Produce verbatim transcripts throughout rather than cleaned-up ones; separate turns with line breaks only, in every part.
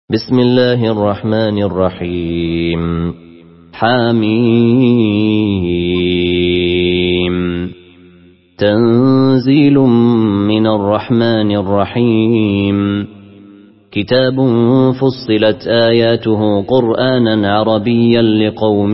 بسم الله الرحمن الرحيم حميم تنزيل من الرحمن الرحيم كتاب فصلت آياته قرآنا عربيا لقوم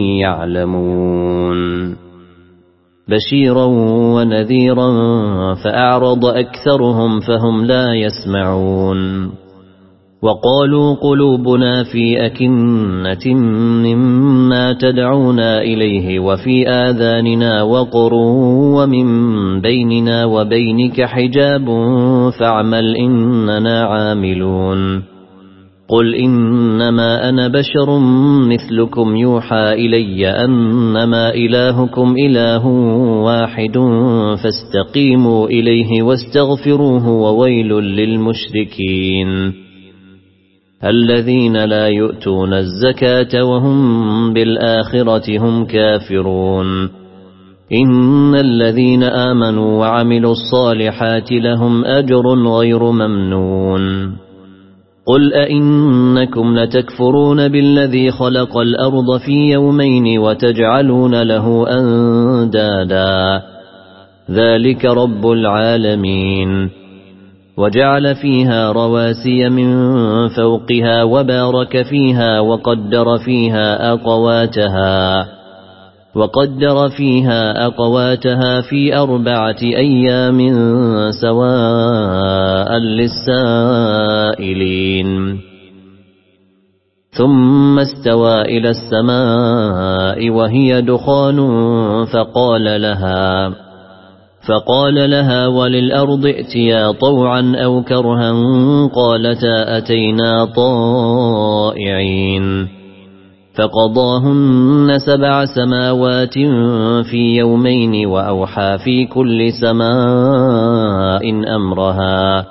يعلمون بشيرا ونذيرا فأعرض أكثرهم فهم لا يسمعون وقالوا قلوبنا في أكنة مما تدعونا إليه وفي آذاننا وقر ومن بيننا وبينك حجاب فاعمل إننا عاملون قل إنما أنا بشر مثلكم يوحى إلي أنما إلهكم إله واحد فاستقيموا إليه واستغفروه وويل للمشركين الذين لا يؤتون الزكاة وهم بالآخرة هم كافرون إن الذين آمنوا وعملوا الصالحات لهم أجر غير ممنون قل أئنكم لتكفرون بالذي خلق الأرض في يومين وتجعلون له أندادا ذلك رب العالمين وجعل فيها رواسي من فوقها وبارك فيها وقدر فيها أقواتها وقدر فيها أقواتها في أربعة أيام سواء للسائلين ثم استوى إلى السماء وهي دخان فقال لها فقال لها وللأرض ائتيا طوعا أو كرها قالتا أتينا طائعين فقضاهن سبع سماوات في يومين وأوحى في كل سماء أمرها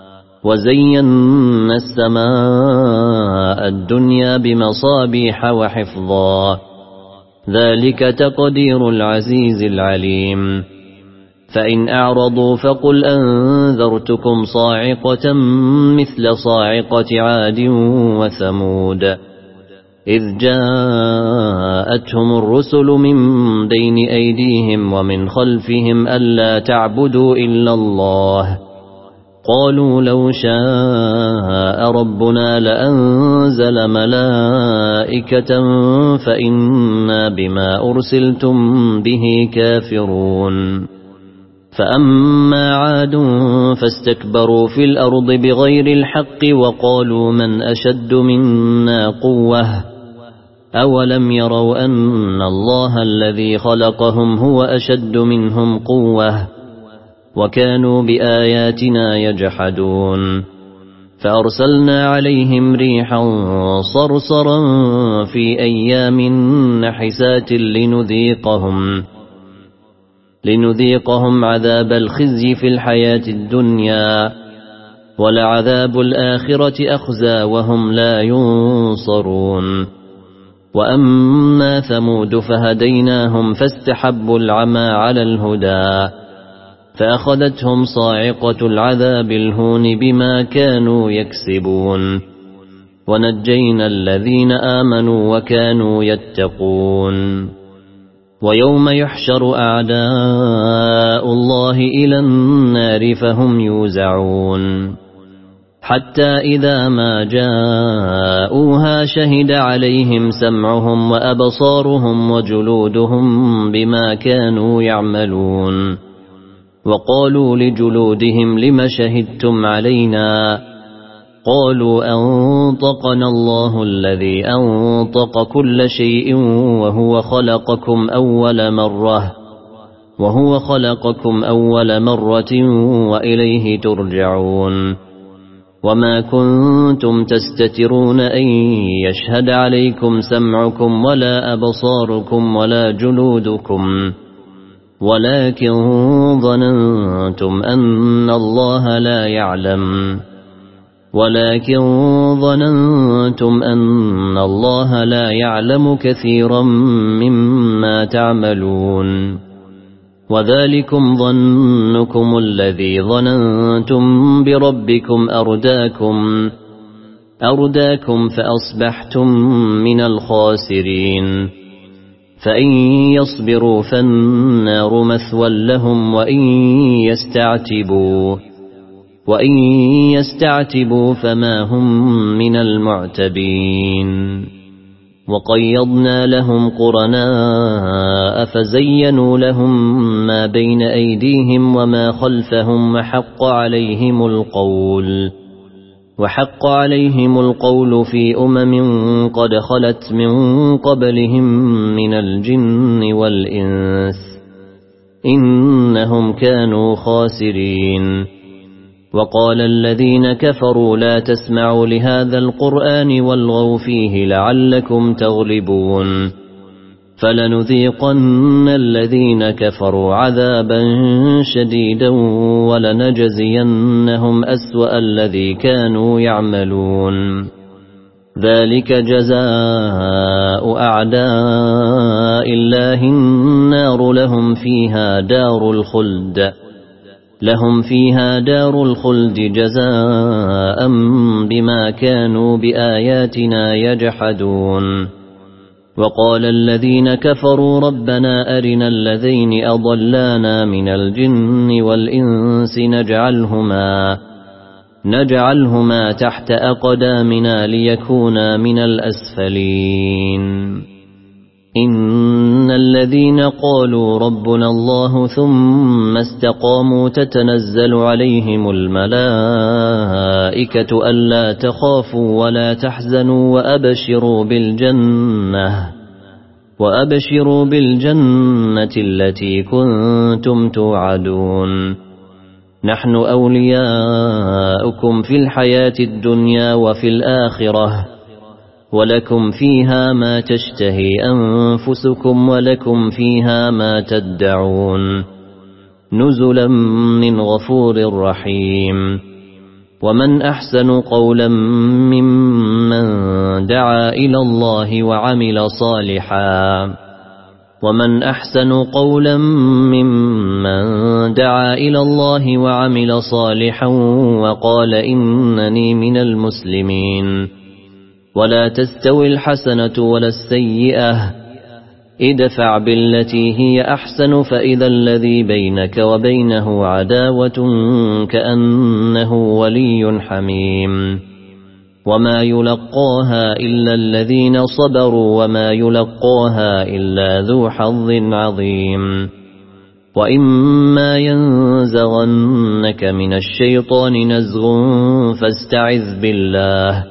وزينا السماء الدنيا بمصابيح وحفظا ذلك تقدير العزيز العليم فإن أعرضوا فقل أنذرتكم صاعقة مثل صاعقة عاد وثمود إذ جاءتهم الرسل من بين أيديهم ومن خلفهم ألا تعبدوا إلا الله قالوا لو شاء ربنا لأنزل ملائكة فإنا بما أرسلتم به كافرون فأما عاد فاستكبروا في الأرض بغير الحق وقالوا من أشد منا قوة أولم يروا أن الله الذي خلقهم هو أشد منهم قوة وكانوا بآياتنا يجحدون فأرسلنا عليهم ريحا صرصرا في أيام نحسات لنذيقهم لنذيقهم عذاب الخزي في الحياة الدنيا ولعذاب الآخرة أخزى وهم لا ينصرون وأما ثمود فهديناهم فاستحبوا العمى على الهدى فأخذتهم صاعقة العذاب الهون بما كانوا يكسبون ونجينا الذين آمنوا وكانوا يتقون ويوم يحشر أعداء الله إلى النار فهم يوزعون حتى إذا ما جاءوها شهد عليهم سمعهم وأبصارهم وجلودهم بما كانوا يعملون وقالوا لجلودهم لم شهدتم علينا قالوا أنطقنا الله الذي أنطق كل شيء وهو خلقكم أول مرة وهو خلقكم أول مرة وإليه ترجعون وما كنتم تستترون أن يشهد عليكم سمعكم ولا أبصاركم ولا جلودكم ولكن ظننتم أن الله لا يعلم ولكن ظننتم أن الله لا يعلم كثيرا مما تعملون وذلكم ظنكم الذي ظننتم بربكم أرداكم أرداكم فأصبحتم من الخاسرين فإن يصبروا فالنار مثوى لهم وإن يستعتبوا وإن يستعتبوا فما هم من المعتبين وقيضنا لهم قرناء فزينوا لهم ما بين أيديهم وما خلفهم وحق عليهم القول وحق عليهم القول في أمم قد خلت من قبلهم من الجن والإنس إنهم كانوا خاسرين وقال الذين كفروا لا تسمعوا لهذا القرآن والغوا فيه لعلكم تغلبون فلنذيقن الذين كفروا عذابا شديدا ولنجزينهم أسوأ الذي كانوا يعملون ذلك جزاء أعداء الله النار لهم فيها دار الخلد لهم فيها دار الخلد جزاء بما كانوا بآياتنا يجحدون وقال الذين كفروا ربنا أرنا الذين أضلانا من الجن والإنس نجعلهما نجعلهما تحت أقدامنا ليكونا من الأسفلين إن الذين قالوا ربنا الله ثم استقاموا تتنزل عليهم الملائكة ألا تخافوا ولا تحزنوا وأبشروا بالجنة وأبشروا بالجنة التي كنتم توعدون نحن أولياؤكم في الحياة الدنيا وفي الآخرة ولكم فيها ما تشتهي أنفسكم ولكم فيها ما تدعون نزلا من غفور رحيم ومن أحسن قولا ممن دعا إلى الله وعمل صالحا ومن أحسن قولا ممن دعا إلى الله وعمل صالحا وقال إنني من المسلمين ولا تستوي الحسنة ولا السيئة ادفع بالتي هي أحسن فإذا الذي بينك وبينه عداوة كأنه ولي حميم وما يلقاها إلا الذين صبروا وما يلقاها إلا ذو حظ عظيم وإما ينزغنك من الشيطان نزغ فاستعذ بالله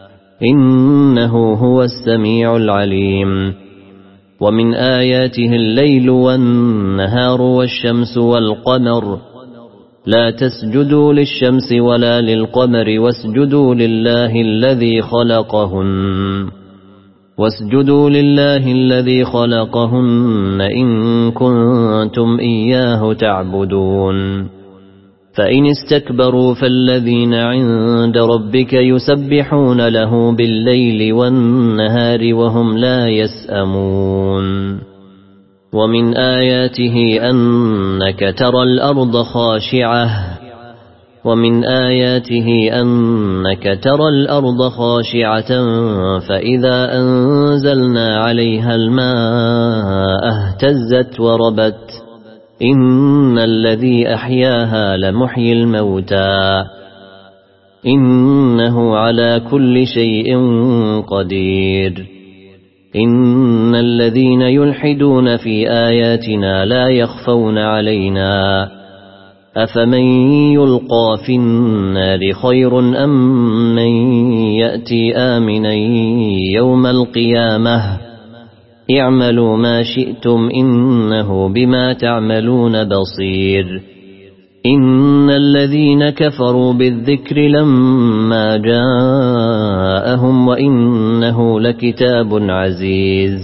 إنه هو السميع العليم ومن آياته الليل والنهار والشمس والقمر لا تسجدوا للشمس ولا للقمر واسجدوا لله الذي خلقهن واسجدوا لله الذي خلقهن إن كنتم إياه تعبدون فإن استكبروا فالذين عند ربك يسبحون له بالليل والنهار وهم لا يسأمون ومن آياته أنك ترى الأرض خاشعة ومن آياته أنك ترى الأرض خاشعة فإذا أنزلنا عليها الماء اهتزت وربت إن الذي أحياها لمحيي الموتى إنه على كل شيء قدير إن الذين يلحدون في آياتنا لا يخفون علينا أفمن يلقى في النار خير أم من يأتي آمنا يوم القيامة اعملوا ما شئتم إنه بما تعملون بصير إن الذين كفروا بالذكر لما جاءهم وإنه لكتاب عزيز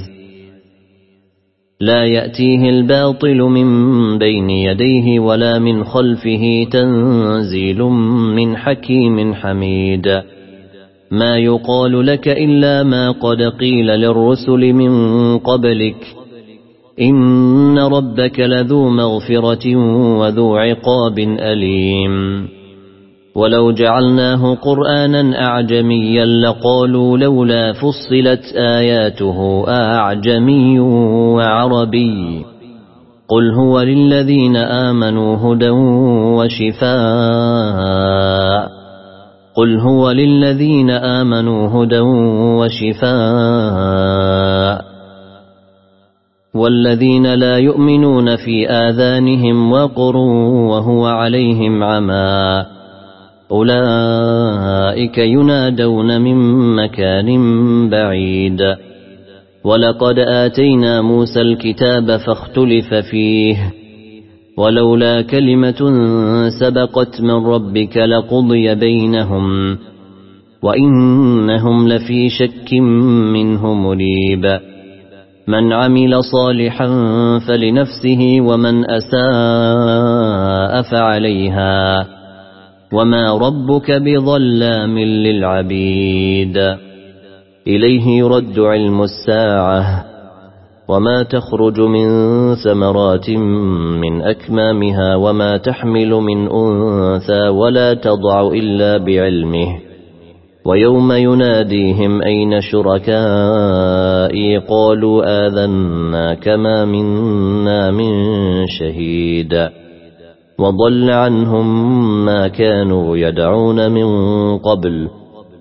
لا يأتيه الباطل من بين يديه ولا من خلفه تنزيل من حكيم حميد ما يقال لك إلا ما قد قيل للرسل من قبلك إن ربك لذو مغفرة وذو عقاب أليم ولو جعلناه قرآنا أعجميا لقالوا لولا فصلت آياته أعجمي وعربي قل هو للذين آمنوا هدى وشفاء قل هو للذين آمنوا هدى وشفاء والذين لا يؤمنون في آذانهم وقر وهو عليهم عمى أولئك ينادون من مكان بعيد ولقد آتينا موسى الكتاب فاختلف فيه ولولا كلمة سبقت من ربك لقضي بينهم وإنهم لفي شك منه مريب من عمل صالحا فلنفسه ومن أساء فعليها وما ربك بظلام للعبيد إليه يرد علم الساعة وما تخرج من ثمرات من أكمامها وما تحمل من أنثى ولا تضع إلا بعلمه ويوم يناديهم أين شركائي قالوا آذنا كما منا من شهيد وضل عنهم ما كانوا يدعون من قبل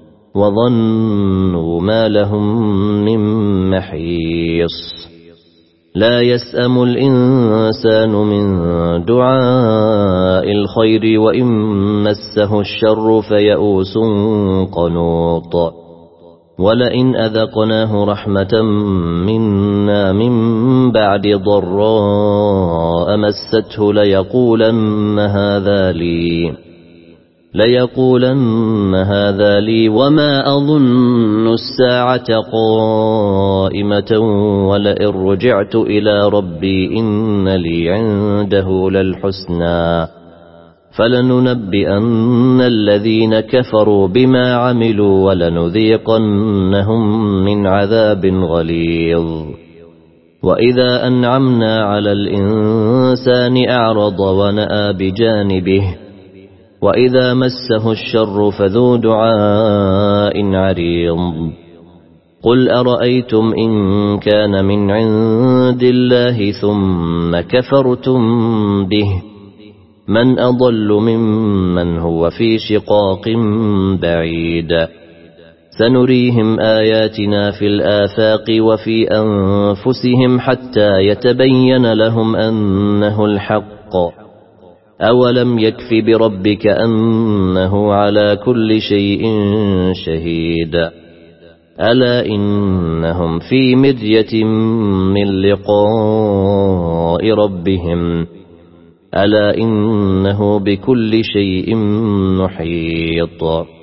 وظنوا ما لهم من محيص لا يسأم الإنسان من دعاء الخير وإن مسه الشر فيئوس قنوط ولئن أذقناه رحمة منا من بعد ضراء مسته ليقولن هذا لي ليقولن هذا لي وما أظن الساعة قائمة ولئن رجعت إلى ربي إن لي عنده للحسنى فلننبئن الذين كفروا بما عملوا ولنذيقنهم من عذاب غليظ وإذا أنعمنا على الإنسان أعرض ونأى بجانبه وإذا مسه الشر فذو دعاء عريض قل أرأيتم إن كان من عند الله ثم كفرتم به من أضل ممن هو في شقاق بعيد سنريهم آياتنا في الآفاق وفي أنفسهم حتى يتبين لهم أنه الحق أولم يكف بربك أنه على كل شيء شهيد ألا إنهم في مرية من لقاء ربهم ألا إنه بكل شيء محيط